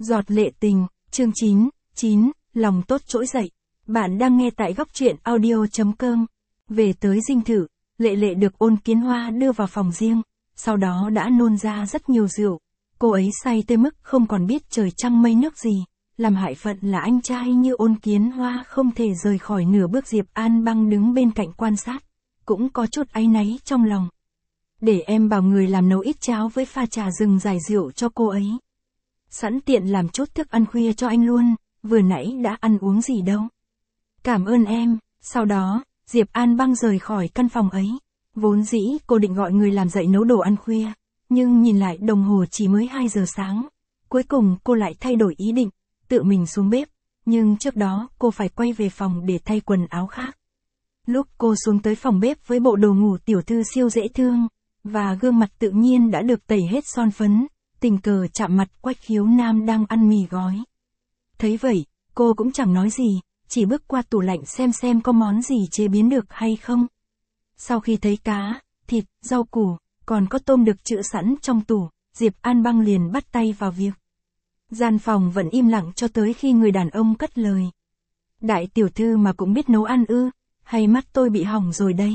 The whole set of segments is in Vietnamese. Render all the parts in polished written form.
Giọt lệ tình, chương 9, lòng tốt trỗi dậy. Bạn đang nghe tại góc truyện audio.com. Về tới dinh thự, Lệ Lệ được Ôn Kiến Hoa đưa vào phòng riêng, sau đó đã nôn ra rất nhiều rượu. Cô ấy say tới mức không còn biết trời trăng mây nước gì, làm hại phận là anh trai như Ôn Kiến Hoa không thể rời khỏi nửa bước. Diệp An Băng đứng bên cạnh quan sát, cũng có chút áy náy trong lòng. Để em bảo người làm nấu ít cháo với pha trà rừng giải rượu cho cô ấy. Sẵn tiện làm chút thức ăn khuya cho anh luôn, vừa nãy đã ăn uống gì đâu. Cảm ơn em. Sau đó, Diệp An Băng rời khỏi căn phòng ấy. Vốn dĩ cô định gọi người làm dậy nấu đồ ăn khuya, nhưng nhìn lại đồng hồ chỉ mới 2 giờ sáng. Cuối cùng cô lại thay đổi ý định, tự mình xuống bếp, nhưng trước đó cô phải quay về phòng để thay quần áo khác. Lúc cô xuống tới phòng bếp với bộ đồ ngủ tiểu thư siêu dễ thương, và gương mặt tự nhiên đã được tẩy hết son phấn, tình cờ chạm mặt Quách Khiếu Nam đang ăn mì gói. Thấy vậy, cô cũng chẳng nói gì, chỉ bước qua tủ lạnh xem có món gì chế biến được hay không. Sau khi thấy cá, thịt, rau củ, còn có tôm được trữ sẵn trong tủ, Diệp An Băng liền bắt tay vào việc. Gian phòng vẫn im lặng cho tới khi người đàn ông cất lời. Đại tiểu thư mà cũng biết nấu ăn ư, hay mắt tôi bị hỏng rồi đây?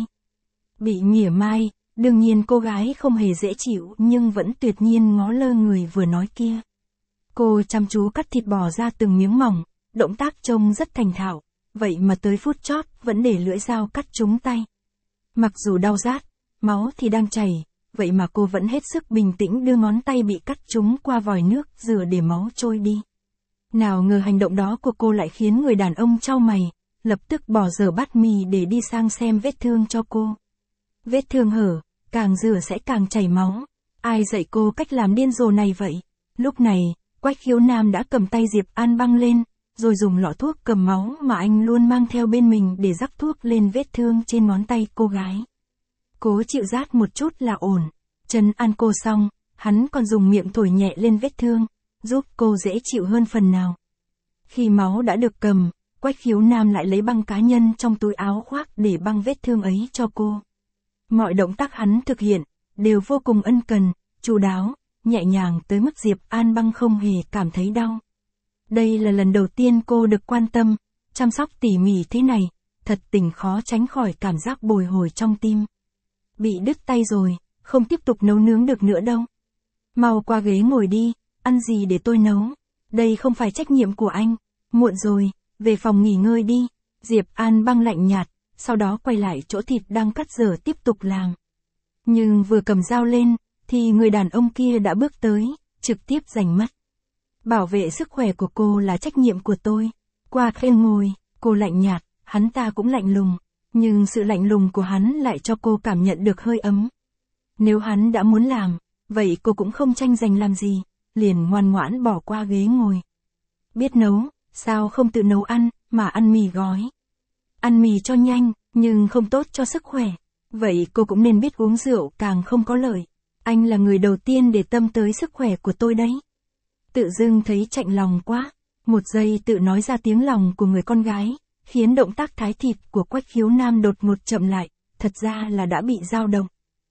Bị mỉa mai, đương nhiên cô gái không hề dễ chịu nhưng vẫn tuyệt nhiên ngó lơ người vừa nói kia. Cô chăm chú cắt thịt bò ra từng miếng mỏng, động tác trông rất thành thạo, vậy mà tới phút chót vẫn để lưỡi dao cắt trúng tay. Mặc dù đau rát, máu thì đang chảy, vậy mà cô vẫn hết sức bình tĩnh đưa ngón tay bị cắt trúng qua vòi nước rửa để máu trôi đi. Nào ngờ hành động đó của cô lại khiến người đàn ông chau mày, lập tức bỏ dở bát mì để đi sang xem vết thương cho cô. Vết thương hở, càng rửa sẽ càng chảy máu. Ai dạy cô cách làm điên rồ này vậy? Lúc này, Quách Khiếu Nam đã cầm tay Diệp An Băng lên, rồi dùng lọ thuốc cầm máu mà anh luôn mang theo bên mình để rắc thuốc lên vết thương trên ngón tay cô gái. Cố chịu rát một chút là ổn. Trấn an cô xong, hắn còn dùng miệng thổi nhẹ lên vết thương, giúp cô dễ chịu hơn phần nào. Khi máu đã được cầm, Quách Khiếu Nam lại lấy băng cá nhân trong túi áo khoác để băng vết thương ấy cho cô. Mọi động tác hắn thực hiện, đều vô cùng ân cần, chu đáo, nhẹ nhàng tới mức Diệp An Băng không hề cảm thấy đau. Đây là lần đầu tiên cô được quan tâm, chăm sóc tỉ mỉ thế này, thật tình khó tránh khỏi cảm giác bồi hồi trong tim. Bị đứt tay rồi, không tiếp tục nấu nướng được nữa đâu. Mau qua ghế ngồi đi, ăn gì để tôi nấu. Đây không phải trách nhiệm của anh, muộn rồi, về phòng nghỉ ngơi đi. Diệp An Băng lạnh nhạt, sau đó quay lại chỗ thịt đang cắt dở tiếp tục làm. Nhưng vừa cầm dao lên, thì người đàn ông kia đã bước tới, trực tiếp giành mất. Bảo vệ sức khỏe của cô là trách nhiệm của tôi. Qua khen ngồi, cô lạnh nhạt, hắn ta cũng lạnh lùng, nhưng sự lạnh lùng của hắn lại cho cô cảm nhận được hơi ấm. Nếu hắn đã muốn làm, vậy cô cũng không tranh giành làm gì, liền ngoan ngoãn bỏ qua ghế ngồi. Biết nấu, sao không tự nấu ăn, mà ăn mì gói. Ăn mì cho nhanh, nhưng không tốt cho sức khỏe. Vậy cô cũng nên biết uống rượu càng không có lợi. Anh là người đầu tiên để tâm tới sức khỏe của tôi đấy. Tự dưng thấy chạnh lòng quá. Một giây tự nói ra tiếng lòng của người con gái, khiến động tác thái thịt của Quách Khiếu Nam đột ngột chậm lại, thật ra là đã bị dao động.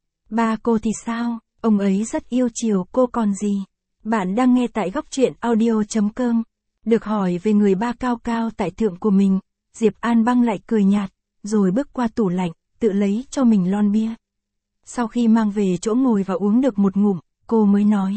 Ba cô thì sao, ông ấy rất yêu chiều cô còn gì. Bạn đang nghe tại góc truyện audio.com. Được hỏi về người ba cao cao tại thượng của mình, Diệp An Băng lại cười nhạt, rồi bước qua tủ lạnh, tự lấy cho mình lon bia. Sau khi mang về chỗ ngồi và uống được một ngụm, cô mới nói.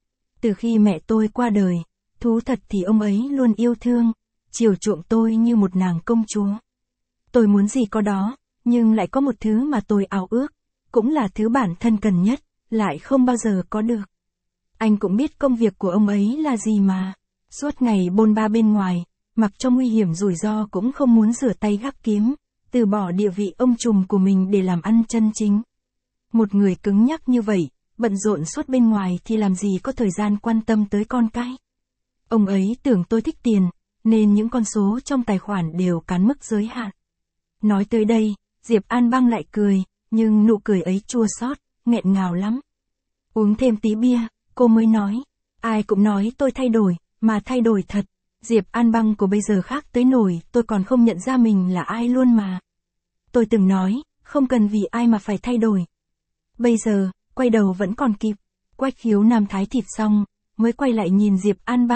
Từ khi mẹ tôi qua đời, thú thật thì ông ấy luôn yêu thương, chiều chuộng tôi như một nàng công chúa. Tôi muốn gì có đó, nhưng lại có một thứ mà tôi ao ước, cũng là thứ bản thân cần nhất, lại không bao giờ có được. Anh cũng biết công việc của ông ấy là gì mà, suốt ngày bôn ba bên ngoài, mặc cho nguy hiểm rủi ro cũng không muốn rửa tay gác kiếm, từ bỏ địa vị ông trùm của mình để làm ăn chân chính. Một người cứng nhắc như vậy, bận rộn suốt bên ngoài thì làm gì có thời gian quan tâm tới con cái. Ông ấy tưởng tôi thích tiền, nên những con số trong tài khoản đều cán mức giới hạn. Nói tới đây, Diệp An Băng lại cười, nhưng nụ cười ấy chua xót, nghẹn ngào lắm. Uống thêm tí bia, cô mới nói. Ai cũng nói tôi thay đổi, mà thay đổi thật. Diệp An Băng của bây giờ khác tới nổi, tôi còn không nhận ra mình là ai luôn mà. Tôi từng nói, không cần vì ai mà phải thay đổi. Bây giờ, quay đầu vẫn còn kịp. Quách Khiếu Nam thái thịt xong, mới quay lại nhìn Diệp An Băng,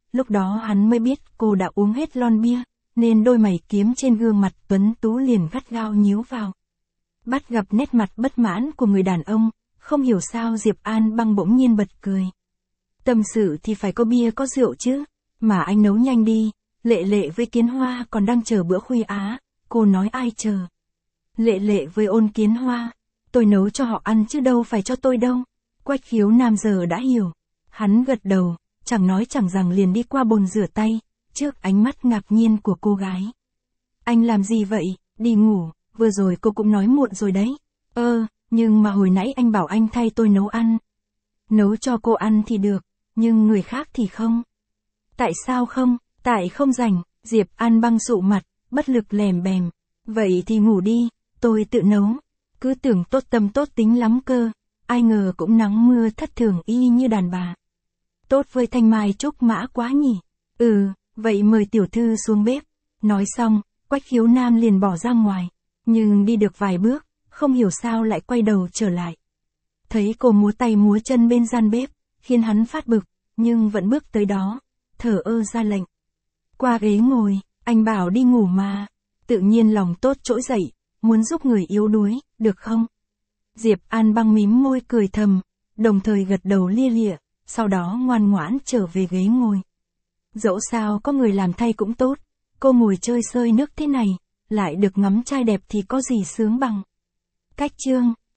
lúc đó hắn mới biết cô đã uống hết lon bia, nên đôi mày kiếm trên gương mặt tuấn tú liền gắt gao nhíu vào. Bắt gặp nét mặt bất mãn của người đàn ông, không hiểu sao Diệp An Băng bỗng nhiên bật cười. Tâm sự thì phải có bia có rượu chứ, mà anh nấu nhanh đi, Lệ Lệ với Kiến Hoa còn đang chờ bữa khuya á, cô nói ai chờ. Lệ Lệ với Ôn Kiến Hoa, tôi nấu cho họ ăn chứ đâu phải cho tôi đâu. Quách Khiếu Nam giờ đã hiểu. Hắn gật đầu, chẳng nói chẳng rằng liền đi qua bồn rửa tay, trước ánh mắt ngạc nhiên của cô gái. Anh làm gì vậy, đi ngủ, vừa rồi cô cũng nói muộn rồi đấy. Nhưng mà hồi nãy anh bảo anh thay tôi nấu ăn. Nấu cho cô ăn thì được, nhưng người khác thì không. Tại sao không? Tại không rảnh, Diệp An Băng sụ mặt, bất lực lèm bèm. Vậy thì ngủ đi, tôi tự nấu. Cứ tưởng tốt tâm tốt tính lắm cơ, ai ngờ cũng nắng mưa thất thường y như đàn bà. Tốt với thanh mai trúc mã quá nhỉ. Vậy mời tiểu thư xuống bếp. Nói xong, Quách Khiếu Nam liền bỏ ra ngoài. Nhưng đi được vài bước, không hiểu sao lại quay đầu trở lại. Thấy cô múa tay múa chân bên gian bếp, khiến hắn phát bực, nhưng vẫn bước tới đó, thở ơ ra lệnh. Qua ghế ngồi, anh bảo đi ngủ mà. Tự nhiên lòng tốt trỗi dậy, muốn giúp người yếu đuối, được không? Diệp An Băng mím môi cười thầm, đồng thời gật đầu lia lịa, sau đó ngoan ngoãn trở về ghế ngồi. Dẫu sao có người làm thay cũng tốt, cô ngồi chơi sơi nước thế này, lại được ngắm trai đẹp thì có gì sướng bằng. Cách chương